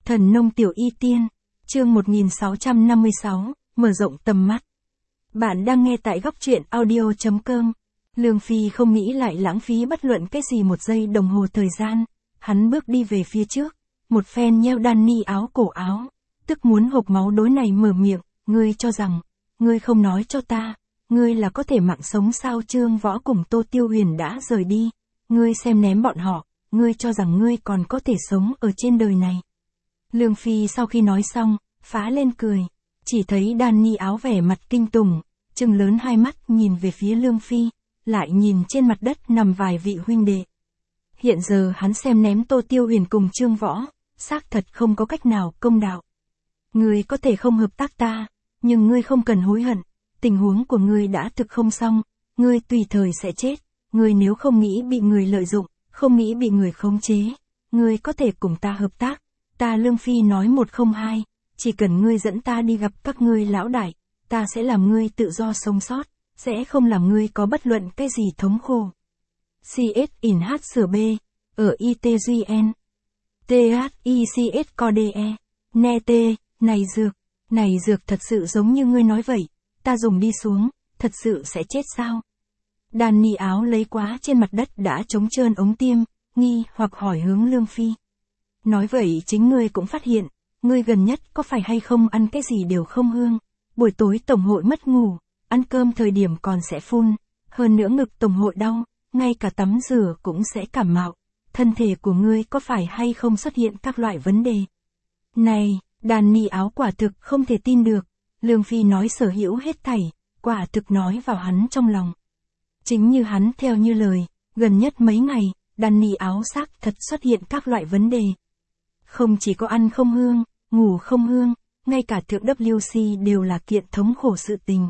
Thần nông tiểu y tiên, chương 1656, mở rộng tầm mắt. Bạn đang nghe tại góc truyện audio.com. Lương Phi không nghĩ lại lãng phí bất luận cái gì một giây đồng hồ thời gian, hắn bước đi về phía trước, một phen nheo Danny áo cổ áo, tức muốn hộc máu đối này mở miệng, ngươi cho rằng, ngươi không nói cho ta, ngươi là có thể mạng sống sao? Trương Võ cùng Tô Tiêu Huyền đã rời đi, ngươi xem ném bọn họ, ngươi cho rằng ngươi còn có thể sống ở trên đời này. Lương Phi sau khi nói xong, phá lên cười, chỉ thấy Danny áo vẻ mặt kinh tủng, trừng lớn hai mắt nhìn về phía Lương Phi, lại nhìn trên mặt đất nằm vài vị huynh đệ. Hiện giờ hắn xem ném Tô Tiêu Huyền cùng Trương Võ, xác thật không có cách nào công đạo. Ngươi có thể không hợp tác ta, nhưng ngươi không cần hối hận, tình huống của ngươi đã thực không xong, ngươi tùy thời sẽ chết, ngươi nếu không nghĩ bị người lợi dụng, không nghĩ bị người khống chế, ngươi có thể cùng ta hợp tác. Ta Lương Phi nói 102, chỉ cần ngươi dẫn ta đi gặp các ngươi lão đại, ta sẽ làm ngươi tự do sống sót, sẽ không làm ngươi có bất luận cái gì thống khổ. CS in H sửa B, ở ITGN, THICS CODE, ne T, này dược thật sự giống như ngươi nói vậy, ta dùng đi xuống, thật sự sẽ chết sao? Danny áo lấy quá trên mặt đất đã trống trơn ống tiêm, nghi hoặc hỏi hướng Lương Phi. Nói vậy chính ngươi cũng phát hiện, ngươi gần nhất có phải hay không ăn cái gì đều không hương, buổi tối tổng hội mất ngủ, ăn cơm thời điểm còn sẽ phun, hơn nữa ngực tổng hội đau, ngay cả tắm rửa cũng sẽ cảm mạo, thân thể của ngươi có phải hay không xuất hiện các loại vấn đề? Này, Danny áo quả thực không thể tin được, Lương Phi nói sở hữu hết thảy, quả thực nói vào hắn trong lòng. Chính như hắn theo như lời, gần nhất mấy ngày, Danny áo xác thật xuất hiện các loại vấn đề. Không chỉ có ăn không hương, ngủ không hương, ngay cả thượng WC đều là kiện thống khổ sự tình.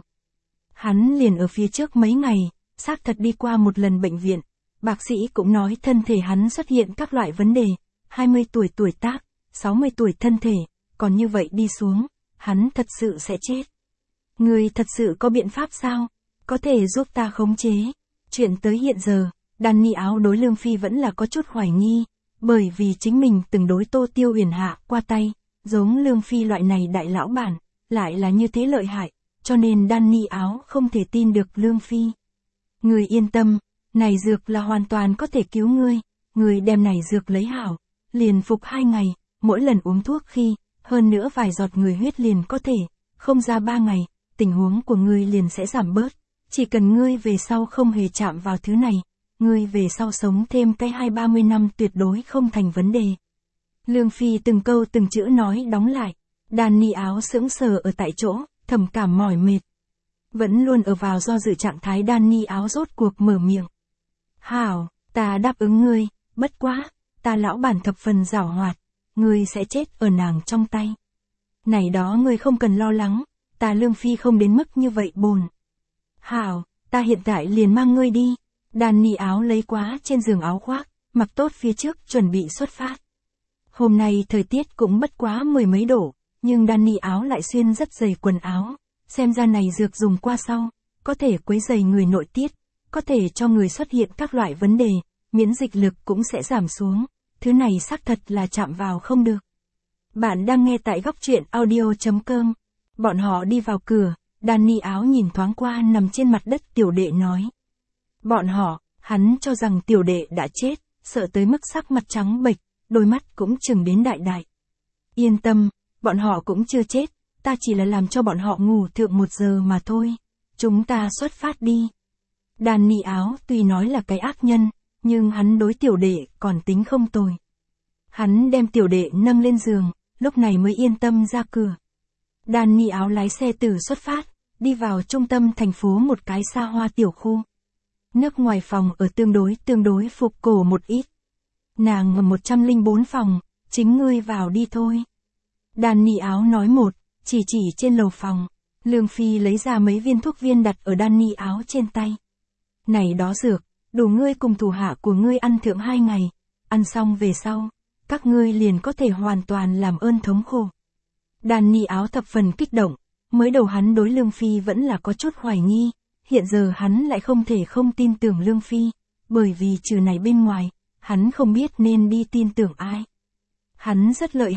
Hắn liền ở phía trước mấy ngày, xác thật đi qua một lần bệnh viện, bác sĩ cũng nói thân thể hắn xuất hiện các loại vấn đề, 20 tuổi tuổi tác, 60 tuổi thân thể, còn như vậy đi xuống, hắn thật sự sẽ chết. Người thật sự có biện pháp sao? Có thể giúp ta khống chế? Chuyện tới hiện giờ, Danny áo đối Lương Phi vẫn là có chút hoài nghi, bởi vì chính mình từng đối Tô Tiêu Huyền hạ qua tay, giống Lương Phi loại này đại lão bản, lại là như thế lợi hại, cho nên Danny áo không thể tin được Lương Phi. Người yên tâm, này dược là hoàn toàn có thể cứu ngươi, người đem này dược lấy hảo, liền phục 2 ngày, mỗi lần uống thuốc khi, hơn nữa vài giọt người huyết liền có thể, không ra 3 ngày, tình huống của ngươi liền sẽ giảm bớt, chỉ cần ngươi về sau không hề chạm vào thứ này, ngươi về sau sống thêm cái 20-30 năm tuyệt đối không thành vấn đề. Lương Phi từng câu từng chữ nói đóng lại, Danny áo sững sờ ở tại chỗ, thầm cảm mỏi mệt. Vẫn luôn ở vào do dự trạng thái Danny áo rốt cuộc mở miệng. Hảo, ta đáp ứng ngươi, bất quá, ta lão bản thập phần giảo hoạt, ngươi sẽ chết ở nàng trong tay. Này đó ngươi không cần lo lắng, ta Lương Phi không đến mức như vậy bồn. Hảo, ta hiện tại liền mang ngươi đi. Danny áo lấy quá trên giường áo khoác, mặc tốt phía trước chuẩn bị xuất phát. Hôm nay thời tiết cũng bất quá 10 mấy độ, nhưng Danny áo lại xuyên rất dày quần áo, xem ra này dược dùng qua sau, có thể quấy rầy người nội tiết, có thể cho người xuất hiện các loại vấn đề, miễn dịch lực cũng sẽ giảm xuống, thứ này xác thật là chạm vào không được. Bạn đang nghe tại góc truyện audio.com, bọn họ đi vào cửa, Danny áo nhìn thoáng qua nằm trên mặt đất tiểu đệ nói. Bọn họ, hắn cho rằng tiểu đệ đã chết, sợ tới mức sắc mặt trắng bệch, đôi mắt cũng chừng đến đại đại. Yên tâm, bọn họ cũng chưa chết, ta chỉ là làm cho bọn họ ngủ thượng 1 giờ mà thôi. Chúng ta xuất phát đi. Danny áo tuy nói là cái ác nhân, nhưng hắn đối tiểu đệ còn tính không tồi. Hắn đem tiểu đệ nâng lên giường, lúc này mới yên tâm ra cửa. Danny áo lái xe từ xuất phát, đi vào trung tâm thành phố một cái xa hoa tiểu khu. Nước ngoài phòng ở tương đối phục cổ một ít. Nàng ở 104 phòng, chính ngươi vào đi thôi. Danny áo nói chỉ trên lầu phòng. Lương Phi lấy ra mấy viên thuốc viên đặt ở Danny áo trên tay. Này đó dược, đủ ngươi cùng thủ hạ của ngươi ăn thượng 2 ngày, ăn xong về sau, các ngươi liền có thể hoàn toàn làm ơn thống khổ. Danny áo thập phần kích động, mới đầu hắn đối Lương Phi vẫn là có chút hoài nghi, hiện giờ hắn lại không thể không tin tưởng Lương Phi, bởi vì trừ này bên ngoài, hắn không biết nên đi tin tưởng ai. Hắn rất lợi hại,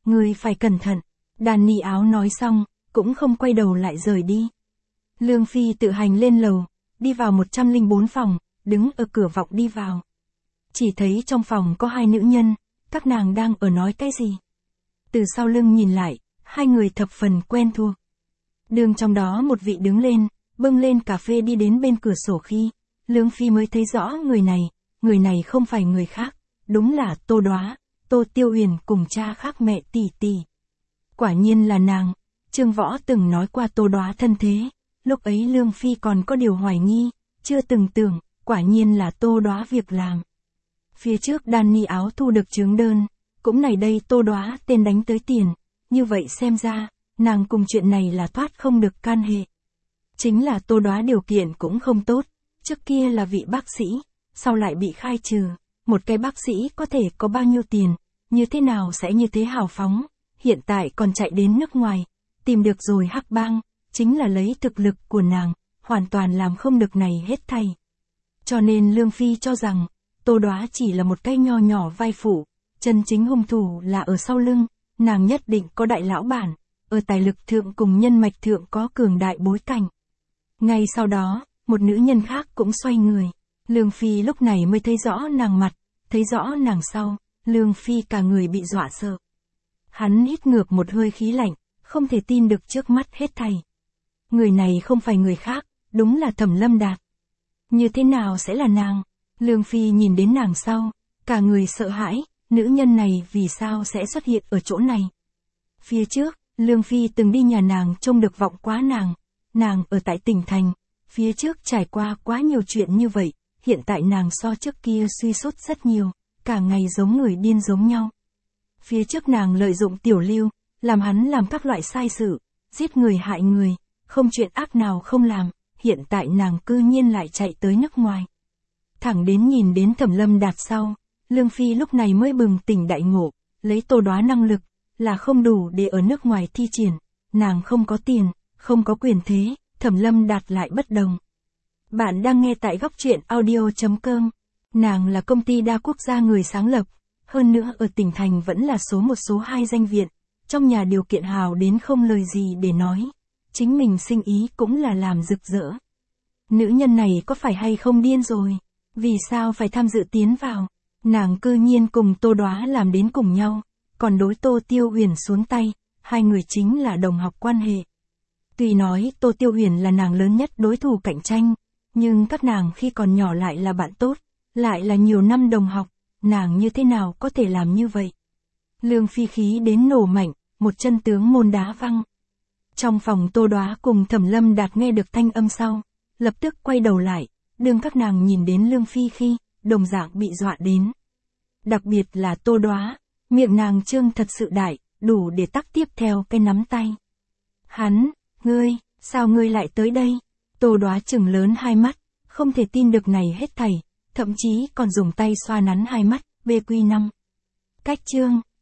Ngươi phải cẩn thận. Đàn ni áo nói xong, cũng không quay đầu lại rời đi. Lương Phi tự hành lên lầu, đi vào 104 phòng, đứng ở cửa vọng đi vào. Chỉ thấy trong phòng có hai nữ nhân, các nàng đang ở nói cái gì. Từ sau lưng nhìn lại, hai người thập phần quen thuộc. Đường trong đó một vị đứng lên, bưng lên cà phê đi đến bên cửa sổ khi, Lương Phi mới thấy rõ người này không phải người khác, đúng là Tô Đoá, Tô Tiêu Huyền cùng cha khác mẹ tỷ tỷ. Quả nhiên là nàng, Trương Võ từng nói qua Tô Đoá thân thế, lúc ấy Lương Phi còn có điều hoài nghi, chưa từng tưởng, quả nhiên là Tô Đoá việc làm. Phía trước đàn ni áo thu được chướng đơn, cũng này đây Tô Đoá tên đánh tới tiền, như vậy xem ra, nàng cùng chuyện này là thoát không được can hệ. Chính là Tô Đoá điều kiện cũng không tốt, trước kia là vị bác sĩ, sau lại bị khai trừ, một cái bác sĩ có thể có bao nhiêu tiền, như thế nào sẽ như thế hào phóng, hiện tại còn chạy đến nước ngoài, tìm được rồi hắc bang, chính là lấy thực lực của nàng, hoàn toàn làm không được này hết thảy. Cho nên Lương Phi cho rằng, Tô Đoá chỉ là một cái nho nhỏ vai phụ, chân chính hung thủ là ở sau lưng, nàng nhất định có đại lão bản, ở tài lực thượng cùng nhân mạch thượng có cường đại bối cảnh. Ngay sau đó, một nữ nhân khác cũng xoay người, Lương Phi lúc này mới thấy rõ nàng mặt, thấy rõ nàng sau, Lương Phi cả người bị dọa sợ. Hắn hít ngược một hơi khí lạnh, không thể tin được trước mắt hết thảy. Người này không phải người khác, đúng là Thẩm Lâm Đạt. Như thế nào sẽ là nàng? Lương Phi nhìn đến nàng sau, cả người sợ hãi, nữ nhân này vì sao sẽ xuất hiện ở chỗ này? Phía trước, Lương Phi từng đi nhà nàng trông được vọng quá nàng ở tại tỉnh thành, phía trước trải qua quá nhiều chuyện như vậy, hiện tại nàng so trước kia suy sút rất nhiều, cả ngày giống người điên giống nhau. Phía trước nàng lợi dụng Tiểu Lưu, làm hắn làm các loại sai sự, giết người hại người, không chuyện ác nào không làm, hiện tại nàng cư nhiên lại chạy tới nước ngoài. Thẳng đến nhìn đến Thẩm Lâm Đạt sau, Lương Phi lúc này mới bừng tỉnh đại ngộ, lấy Tô Đoá năng lực, là không đủ để ở nước ngoài thi triển, nàng không có tiền, không có quyền thế, Thẩm Lâm Đạt lại bất đồng. Bạn đang nghe tại góc truyện audio.com, nàng là công ty đa quốc gia người sáng lập, hơn nữa ở tỉnh thành vẫn là số 1 số 2 danh viện, trong nhà điều kiện hào đến không lời gì để nói, chính mình sinh ý cũng là làm rực rỡ. Nữ nhân này có phải hay không điên rồi? Vì sao phải tham dự tiến vào? Nàng cư nhiên cùng Tô Đoá làm đến cùng nhau, còn đối Tô Tiêu Huyền xuống tay, hai người chính là đồng học quan hệ. Tuy nói Tô Tiêu Huyền là nàng lớn nhất đối thủ cạnh tranh, nhưng các nàng khi còn nhỏ lại là bạn tốt, lại là nhiều năm đồng học, nàng như thế nào có thể làm như vậy? Lương Phi khí đến nổ mạnh, một chân tướng môn đá văng. Trong phòng Tô Đoá cùng Thẩm Lâm Đạt nghe được thanh âm sau, lập tức quay đầu lại, đương các nàng nhìn đến Lương Phi khi, đồng dạng bị dọa đến. Đặc biệt là Tô Đoá, miệng nàng trương thật sự đại, đủ để tắc tiếp theo cái nắm tay. Ngươi, sao ngươi lại tới đây? Tô Đoá trừng lớn hai mắt, không thể tin được này hết thảy, thậm chí còn dùng tay xoa nắn hai mắt, BQ5. Cách chương